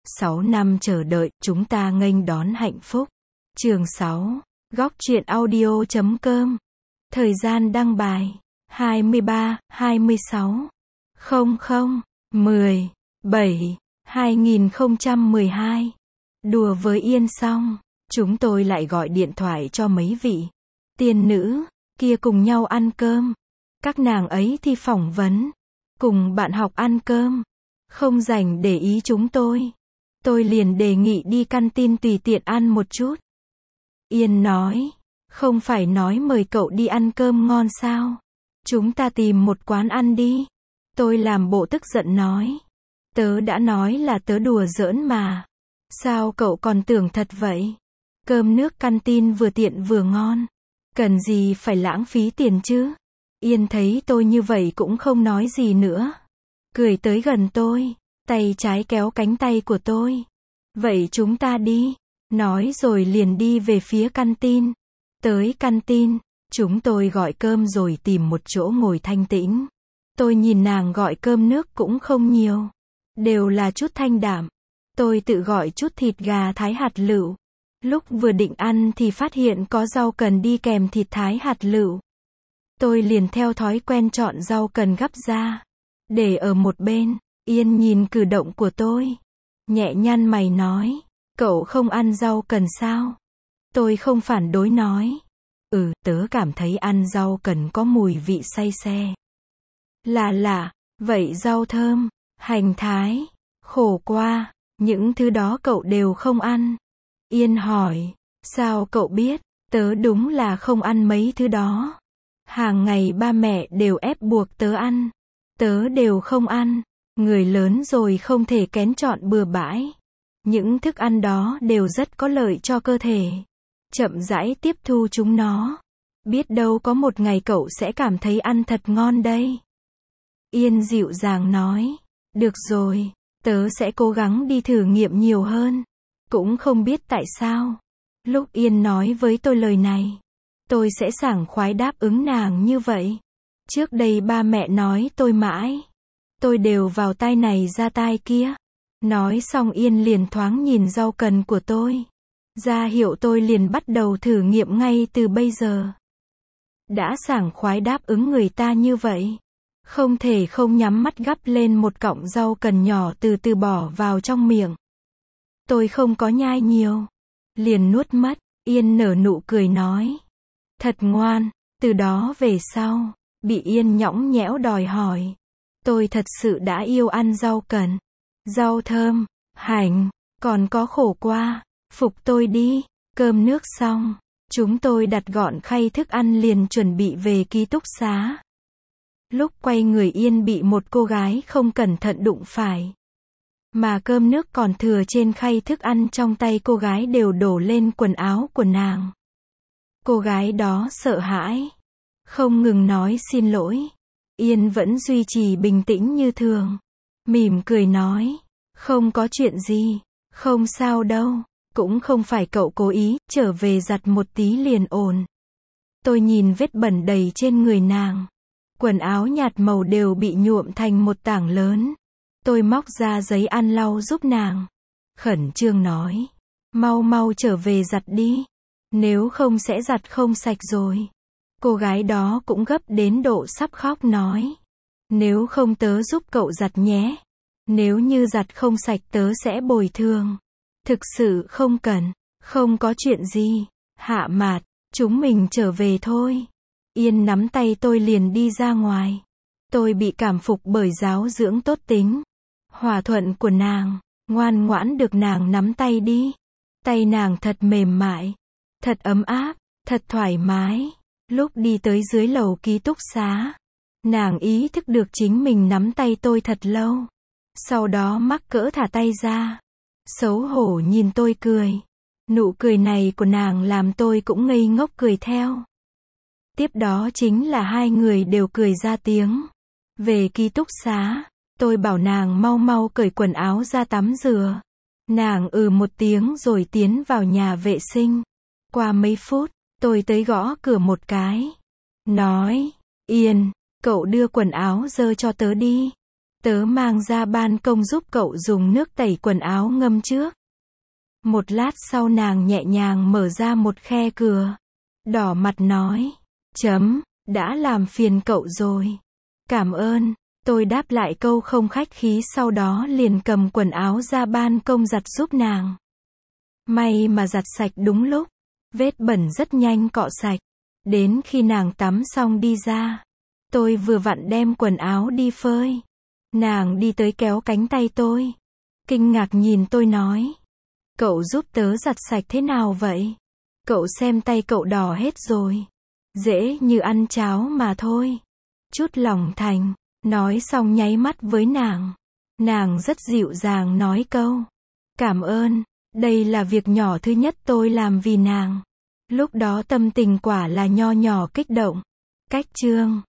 6 năm chờ đợi, chúng ta nghênh đón hạnh phúc. Chương 6. Góc truyện audio.com. Thời gian đăng bài 23/00/10/7/2012. Đùa với Yên xong, chúng tôi lại gọi điện thoại cho mấy vị tiên nữ kia cùng nhau ăn cơm. Các nàng ấy thì phỏng vấn, cùng bạn học ăn cơm, không rảnh để ý chúng tôi. Tôi liền đề nghị đi căn tin tùy tiện ăn một chút. Yên nói, không phải nói mời cậu đi ăn cơm ngon sao? Chúng ta tìm một quán ăn đi. Tôi làm bộ tức giận nói. Tớ đã nói là tớ đùa giỡn mà. Sao cậu còn tưởng thật vậy? Cơm nước căn tin vừa tiện vừa ngon. Cần gì phải lãng phí tiền chứ? Yên thấy tôi như vậy cũng không nói gì nữa. Cười tới gần tôi, tay trái kéo cánh tay của tôi. Vậy chúng ta đi. Nói rồi liền đi về phía căn tin. Tới căn tin, chúng tôi gọi cơm rồi tìm một chỗ ngồi thanh tĩnh. Tôi nhìn nàng gọi cơm nước cũng không nhiều. Đều là chút thanh đạm. Tôi tự gọi chút thịt gà thái hạt lựu. Lúc vừa định ăn thì phát hiện có rau cần đi kèm thịt thái hạt lựu. Tôi liền theo thói quen chọn rau cần gắp ra, để ở một bên. Yên nhìn cử động của tôi, nhẹ nhăn mày nói, cậu không ăn rau cần sao? Tôi không phản đối nói, tớ cảm thấy ăn rau cần có mùi vị say xe. Lạ, vậy rau thơm, hành thái, khổ qua, những thứ đó cậu đều không ăn. Yên hỏi, sao cậu biết? Tớ đúng là không ăn mấy thứ đó. Hàng ngày ba mẹ đều ép buộc tớ ăn. Tớ đều không ăn. Người lớn rồi không thể kén chọn bừa bãi. Những thức ăn đó đều rất có lợi cho cơ thể. Chậm rãi tiếp thu chúng nó. Biết đâu có một ngày cậu sẽ cảm thấy ăn thật ngon đây. Yên dịu dàng nói. Được rồi, tớ sẽ cố gắng đi thử nghiệm nhiều hơn. Cũng không biết tại sao. Lúc Yên nói với tôi lời này, tôi sẽ sảng khoái đáp ứng nàng như vậy. Trước đây ba mẹ nói tôi mãi. Tôi đều vào tai này ra tai kia. Nói xong Yên liền thoáng nhìn rau cần của tôi. Ra hiệu tôi liền bắt đầu thử nghiệm ngay từ bây giờ. Đã sảng khoái đáp ứng người ta như vậy. Không thể không nhắm mắt gắp lên một cọng rau cần nhỏ từ từ bỏ vào trong miệng. Tôi không có nhai nhiều. Liền nuốt mất. Yên nở nụ cười nói. Thật ngoan. Từ đó về sau, bị Yên nhõng nhẽo đòi hỏi. Tôi thật sự đã yêu ăn rau cần, rau thơm, hành, còn có khổ qua. Phục tôi đi. Cơm nước xong, chúng tôi đặt gọn khay thức ăn liền chuẩn bị về ký túc xá. Lúc quay người Yên bị một cô gái không cẩn thận đụng phải. Mà cơm nước còn thừa trên khay thức ăn trong tay cô gái đều đổ lên quần áo của nàng. Cô gái đó sợ hãi, không ngừng nói xin lỗi. Yên vẫn duy trì bình tĩnh như thường. Mỉm cười nói, không có chuyện gì, không sao đâu, cũng không phải cậu cố ý, trở về giặt một tí liền ổn. Tôi nhìn vết bẩn đầy trên người nàng. Quần áo nhạt màu đều bị nhuộm thành một tảng lớn. Tôi móc ra giấy ăn lau giúp nàng. Khẩn trương nói, mau trở về giặt đi. Nếu không sẽ giặt không sạch rồi. Cô gái đó cũng gấp đến độ sắp khóc nói. Nếu không tớ giúp cậu giặt nhé. Nếu như giặt không sạch tớ sẽ bồi thường. Thực sự không cần. Không có chuyện gì. Hạ Mạt, chúng mình trở về thôi. Yên nắm tay tôi liền đi ra ngoài. Tôi bị cảm phục bởi giáo dưỡng tốt tính, hòa thuận của nàng. Ngoan ngoãn được nàng nắm tay đi. Tay nàng thật mềm mại, thật ấm áp, thật thoải mái. Lúc đi tới dưới lầu ký túc xá, nàng ý thức được chính mình nắm tay tôi thật lâu. Sau đó mắc cỡ thả tay ra. Xấu hổ nhìn tôi cười. Nụ cười này của nàng làm tôi cũng ngây ngốc cười theo. Tiếp đó chính là hai người đều cười ra tiếng. Về ký túc xá, tôi bảo nàng mau cởi quần áo ra tắm rửa. Nàng một tiếng rồi tiến vào nhà vệ sinh. Qua mấy phút, tôi tới gõ cửa một cái. Nói, Yên, cậu đưa quần áo dơ cho tớ đi. Tớ mang ra ban công giúp cậu dùng nước tẩy quần áo ngâm trước. Một lát sau nàng nhẹ nhàng mở ra một khe cửa. Đỏ mặt nói. Đã làm phiền cậu rồi. Cảm ơn. Tôi đáp lại câu không khách khí, sau đó liền cầm quần áo ra ban công giặt giúp nàng. May mà giặt sạch đúng lúc. Vết bẩn rất nhanh cọ sạch. Đến khi nàng tắm xong đi ra, tôi vừa vặn đem quần áo đi phơi. Nàng đi tới kéo cánh tay tôi. Kinh ngạc nhìn tôi nói. Cậu giúp tớ giặt sạch thế nào vậy? Cậu xem tay cậu đỏ hết rồi. Dễ như ăn cháo mà thôi. Chút lòng thành. Nói xong nháy mắt với nàng. Nàng rất dịu dàng nói câu. Cảm ơn. Đây là việc nhỏ thứ nhất tôi làm vì nàng. Lúc đó tâm tình quả là nho nhỏ kích động. Cách chương